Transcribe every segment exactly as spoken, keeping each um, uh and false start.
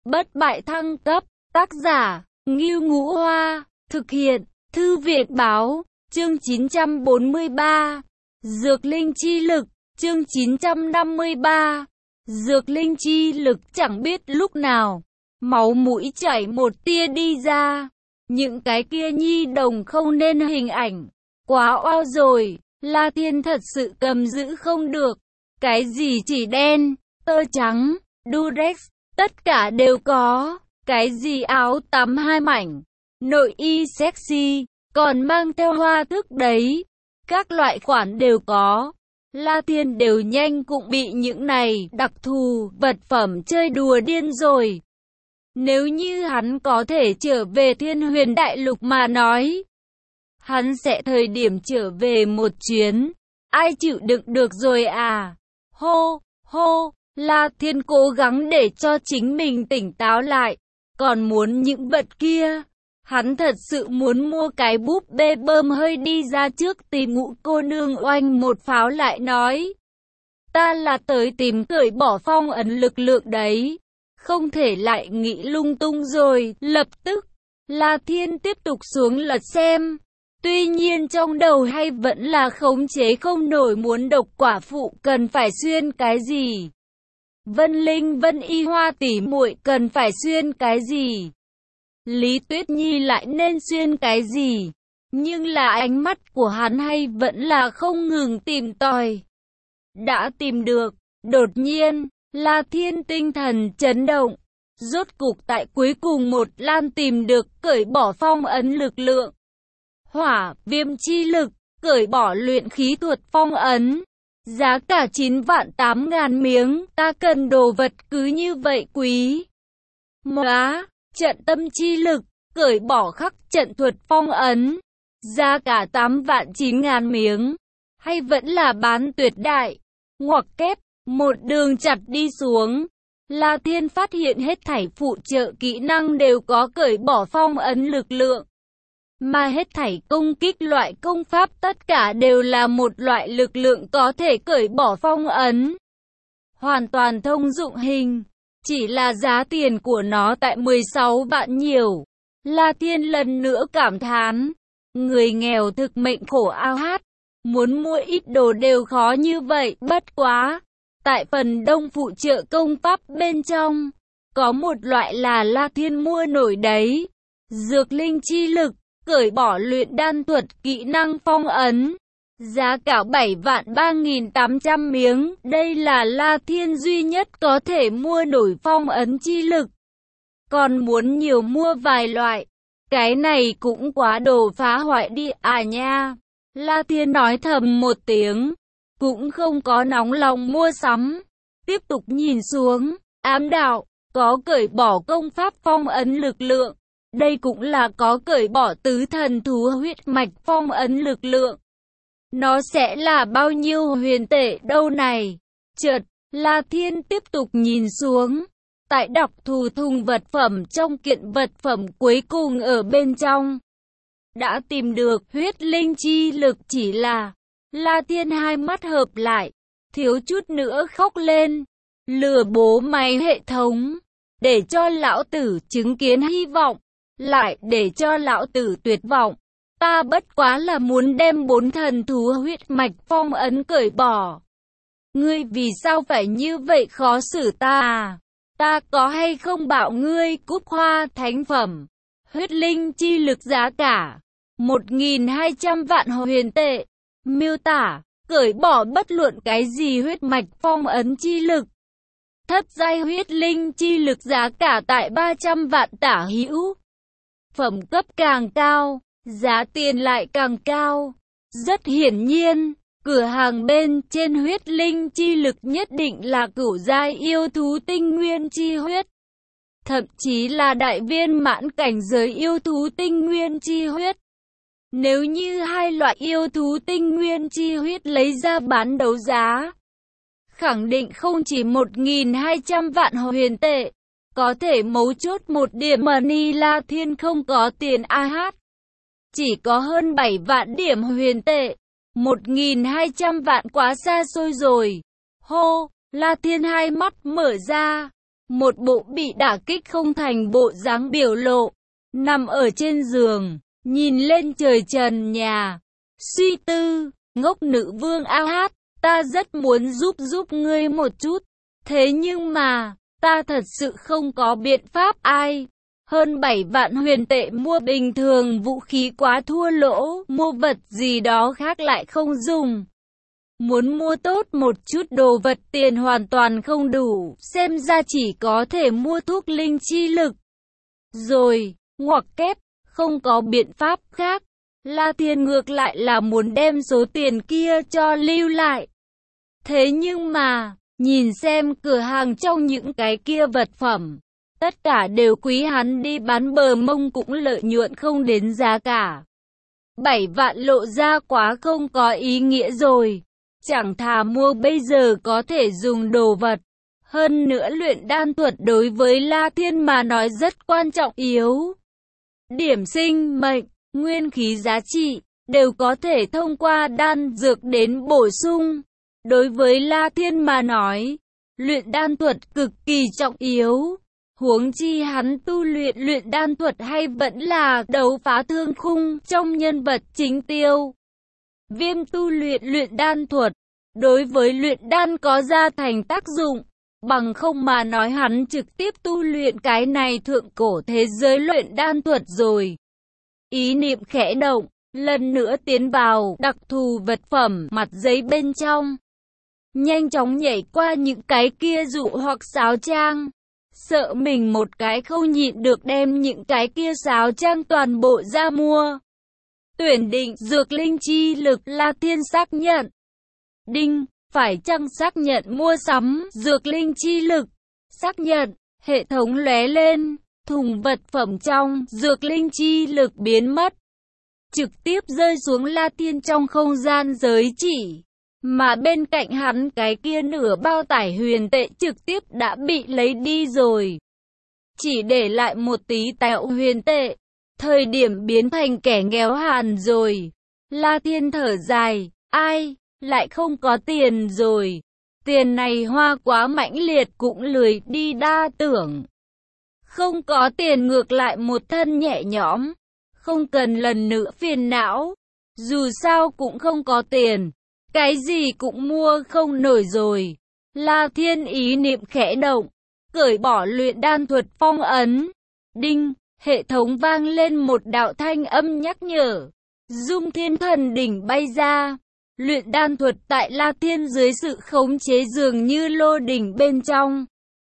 bất bại thăng cấp, tác giả, Ngưu Ngũ Hoa, thực hiện, Thư viện báo, chương chín trăm bốn mươi ba, Dược linh chi lực, chương chín trăm năm mươi ba, Dược linh chi lực. Chẳng biết lúc nào, máu mũi chảy một tia đi ra, những cái kia nhi đồng không nên hình ảnh, quá oao rồi, La Thiên thật sự cầm giữ không được, cái gì chỉ đen, tơ trắng, durex, tất cả đều có, cái gì áo tắm hai mảnh, nội y sexy, còn mang theo hoa thức đấy, các loại khoản đều có. La Thiên đều nhanh cũng bị những này đặc thù vật phẩm chơi đùa điên rồi. Nếu như hắn có thể trở về Thiên Huyền Đại Lục mà nói, hắn sẽ thời điểm trở về một chuyến, ai chịu đựng được rồi à? Hô, hô, La Thiên cố gắng để cho chính mình tỉnh táo lại, còn muốn những vật kia. Hắn thật sự muốn mua cái búp bê bơm hơi đi ra trước tìm Ngũ cô nương oanh một pháo lại nói. Ta là tới tìm cởi bỏ phong ấn lực lượng đấy. Không thể lại nghĩ lung tung rồi, lập tức, La Thiên tiếp tục xuống lật xem. Tuy nhiên trong đầu hay vẫn là khống chế không nổi muốn độc quả phụ cần phải xuyên cái gì. Vân Linh Vân Y Hoa tỷ muội cần phải xuyên cái gì. Lý Tuyết Nhi lại nên xuyên cái gì? Nhưng là ánh mắt của hắn hay vẫn là không ngừng tìm tòi. Đã tìm được, đột nhiên, La Thiên tinh thần chấn động. Rốt cục tại cuối cùng một lan tìm được cởi bỏ phong ấn lực lượng. Hỏa, viêm chi lực, cởi bỏ luyện khí thuật phong ấn. Giá cả chín vạn tám ngàn miếng, ta cần đồ vật cứ như vậy quý. Móa, trận tâm chi lực, cởi bỏ khắc trận thuật phong ấn. Giá cả tám vạn chín ngàn miếng. Hay vẫn là bán tuyệt đại. Ngoặc kép, một đường chặt đi xuống. La Thiên phát hiện hết thảy phụ trợ kỹ năng đều có cởi bỏ phong ấn lực lượng. Mà hết thảy công kích loại công pháp tất cả đều là một loại lực lượng có thể cởi bỏ phong ấn. Hoàn toàn thông dụng hình. Chỉ là giá tiền của nó tại mười sáu vạn nhiều. La Thiên lần nữa cảm thán. Người nghèo thực mệnh khổ ao hát. Muốn mua ít đồ đều khó như vậy, bất quá. Tại phần đông phụ trợ công pháp bên trong, có một loại là La Thiên mua nổi đấy. Dược linh chi lực, cởi bỏ luyện đan thuật kỹ năng phong ấn. Giá cả bảy vạn ba nghìn tám trăm miếng, đây là La Thiên duy nhất có thể mua nổi phong ấn chi lực. Còn muốn nhiều mua vài loại, cái này cũng quá đồ phá hoại đi à nha. La Thiên nói thầm một tiếng, cũng không có nóng lòng mua sắm. Tiếp tục nhìn xuống, ám đạo, có cởi bỏ công pháp phong ấn lực lượng. Đây cũng là có cởi bỏ tứ thần thú huyết mạch phong ấn lực lượng. Nó sẽ là bao nhiêu huyền tệ đâu này? Chợt, La Thiên tiếp tục nhìn xuống. Tại đọc thù thùng vật phẩm trong kiện vật phẩm cuối cùng ở bên trong. Đã tìm được huyết linh chi lực, chỉ là La Thiên hai mắt hợp lại, thiếu chút nữa khóc lên. Lừa bố mày hệ thống, để cho lão tử chứng kiến hy vọng, lại để cho lão tử tuyệt vọng. Ta bất quá là muốn đem bốn thần thú huyết mạch phong ấn cởi bỏ. Ngươi vì sao phải như vậy khó xử ta à? Ta có hay không bảo ngươi cúp hoa thánh phẩm? Huyết linh chi lực giá cả một nghìn hai trăm vạn huyền tệ. Miêu tả, cởi bỏ bất luận cái gì huyết mạch phong ấn chi lực. Thất giai huyết linh chi lực giá cả tại ba trăm vạn tả hữu. Phẩm cấp càng cao, giá tiền lại càng cao. Rất hiển nhiên, cửa hàng bên trên huyết linh chi lực nhất định là cửu giai yêu thú tinh nguyên chi huyết. Thậm chí là đại viên mãn cảnh giới yêu thú tinh nguyên chi huyết. Nếu như hai loại yêu thú tinh nguyên chi huyết lấy ra bán đấu giá, khẳng định không chỉ một nghìn hai trăm vạn huyền tệ. Có thể mấu chốt một điểm mà Ni La Thiên không có tiền a hát. Chỉ có hơn bảy vạn điểm huyền tệ. một nghìn hai trăm vạn quá xa xôi rồi. Hô, La Thiên hai mắt mở ra. một bộ bị đả kích không thành bộ dáng biểu lộ, nằm ở trên giường, nhìn lên trời trần nhà, suy tư, ngốc nữ vương a hát, ta rất muốn giúp giúp ngươi một chút, thế nhưng mà, ta thật sự không có biện pháp ai. Hơn bảy vạn huyền tệ mua bình thường vũ khí quá thua lỗ, mua vật gì đó khác lại không dùng. Muốn mua tốt một chút đồ vật tiền hoàn toàn không đủ, xem ra chỉ có thể mua thuốc linh chi lực. Rồi, ngoặc kép, không có biện pháp khác. La Thiên ngược lại là muốn đem số tiền kia cho lưu lại. Thế nhưng mà, nhìn xem cửa hàng trong những cái kia vật phẩm, tất cả đều quý, hắn đi bán bờ mông cũng lợi nhuận không đến giá cả. Bảy vạn lộ ra quá không có ý nghĩa rồi. Chẳng thà mua bây giờ có thể dùng đồ vật. Hơn nữa luyện đan thuật đối với La Thiên mà nói rất quan trọng yếu. Điểm sinh mệnh, nguyên khí giá trị, đều có thể thông qua đan dược đến bổ sung. Đối với La Thiên mà nói, luyện đan thuật cực kỳ trọng yếu. Huống chi hắn tu luyện luyện đan thuật hay vẫn là đấu phá thương khung trong nhân vật chính Tiêu Viêm tu luyện luyện đan thuật, đối với luyện đan có gia thành tác dụng, bằng không mà nói hắn trực tiếp tu luyện cái này thượng cổ thế giới luyện đan thuật rồi. Ý niệm khẽ động, lần nữa tiến vào đặc thù vật phẩm mặt giấy bên trong. Nhanh chóng nhảy qua những cái kia dụ hoặc sáo trang. Sợ mình một cái không nhịn được đem những cái kia sáo trang toàn bộ ra mua. Tuyển định dược linh chi lực, La Thiên xác nhận. Đinh, phải chăng xác nhận mua sắm dược linh chi lực? Xác nhận, hệ thống lóe lên, thùng vật phẩm trong dược linh chi lực biến mất. Trực tiếp rơi xuống La Thiên trong không gian giới chỉ. Mà bên cạnh hắn cái kia nửa bao tải huyền tệ trực tiếp đã bị lấy đi rồi. Chỉ để lại một tí tẹo huyền tệ. Thời điểm biến thành kẻ nghèo hàn rồi. La Thiên thở dài, ai, lại không có tiền rồi. Tiền này hoa quá mãnh liệt cũng lười đi đa tưởng. Không có tiền ngược lại một thân nhẹ nhõm. Không cần lần nữa phiền não. Dù sao cũng không có tiền. Cái gì cũng mua không nổi rồi. La Thiên ý niệm khẽ động, cởi bỏ luyện đan thuật phong ấn. Đinh, hệ thống vang lên một đạo thanh âm nhắc nhở. Dung Thiên Thần đỉnh bay ra. Luyện đan thuật tại La Thiên dưới sự khống chế dường như lô đỉnh bên trong.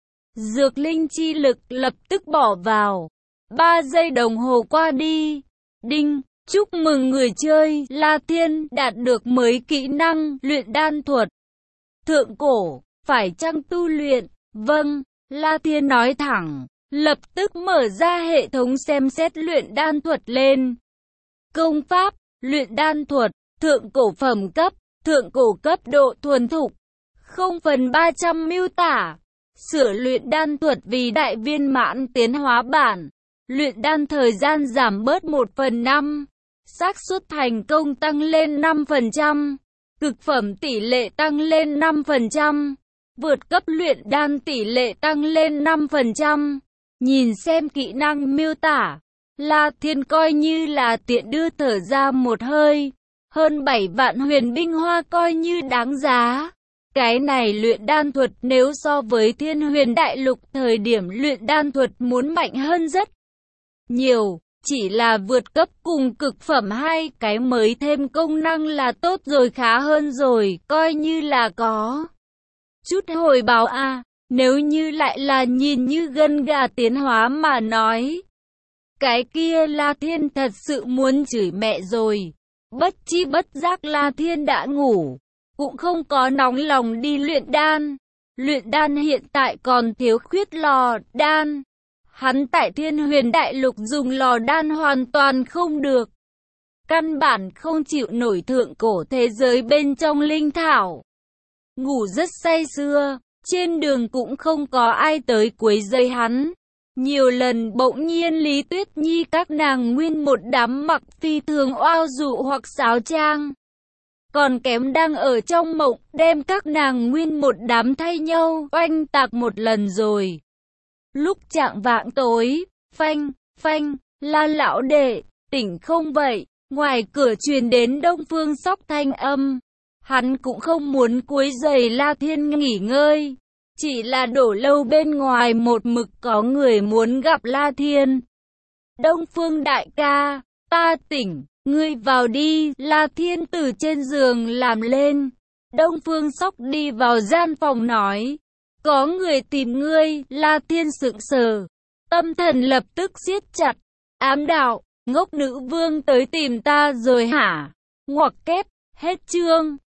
Dược linh chi lực lập tức bỏ vào. Ba giây đồng hồ qua đi. Đinh. Chúc mừng người chơi, La Thiên đạt được mới kỹ năng luyện đan thuật. Thượng cổ, phải chăng tu luyện? Vâng, La Thiên nói thẳng, lập tức mở ra hệ thống xem xét luyện đan thuật lên. Công pháp, luyện đan thuật, thượng cổ phẩm cấp, thượng cổ cấp độ thuần thục. không phần ba trăm miêu tả. Sửa luyện đan thuật vì đại viên mãn tiến hóa bản. Luyện đan thời gian giảm bớt một phần năm. Xác suất thành công tăng lên năm phần trăm. Cực phẩm tỷ lệ tăng lên năm phần trăm. Vượt cấp luyện đan tỷ lệ tăng lên năm phần trăm. Nhìn xem kỹ năng miêu tả, La Thiên coi như là tiện đưa thở ra một hơi. Hơn bảy vạn huyền binh hoa coi như đáng giá. Cái này luyện đan thuật nếu so với Thiên Huyền Đại Lục thời điểm luyện đan thuật muốn mạnh hơn rất nhiều. Chỉ là vượt cấp cùng cực phẩm hai cái mới thêm công năng là tốt rồi, khá hơn rồi, coi như là có chút hồi báo a. À, nếu như lại là nhìn như gân gà tiến hóa mà nói, cái kia La Thiên thật sự muốn chửi mẹ rồi. Bất chi bất giác La Thiên đã ngủ, cũng không có nóng lòng đi luyện đan. Luyện đan hiện tại còn thiếu khuyết lò đan. Hắn tại Thiên Huyền Đại Lục dùng lò đan hoàn toàn không được. Căn bản không chịu nổi thượng cổ thế giới bên trong linh thảo. Ngủ rất say sưa, trên đường cũng không có ai tới quấy rầy hắn. Nhiều lần bỗng nhiên Lý Tuyết Nhi các nàng nguyên một đám mặc phi thường oao dụ hoặc sáo trang. Còn kém đang ở trong mộng, đem các nàng nguyên một đám thay nhau oanh tạc một lần rồi. Lúc chạng vạng tối, phanh, phanh, La lão đệ, tỉnh không vậy? Ngoài cửa truyền đến Đông Phương Sóc thanh âm. Hắn cũng không muốn quấy rầy La Thiên nghỉ ngơi. Chỉ là đổ lâu bên ngoài một mực có người muốn gặp La Thiên. Đông Phương đại ca, ta tỉnh, ngươi vào đi. La Thiên từ trên giường làm lên. Đông Phương Sóc đi vào gian phòng nói. Có người tìm ngươi. La Thiên sững sờ. Tâm thần lập tức siết chặt. Ám đạo, ngốc nữ vương tới tìm ta rồi hả? Ngoặc kép, hết chương.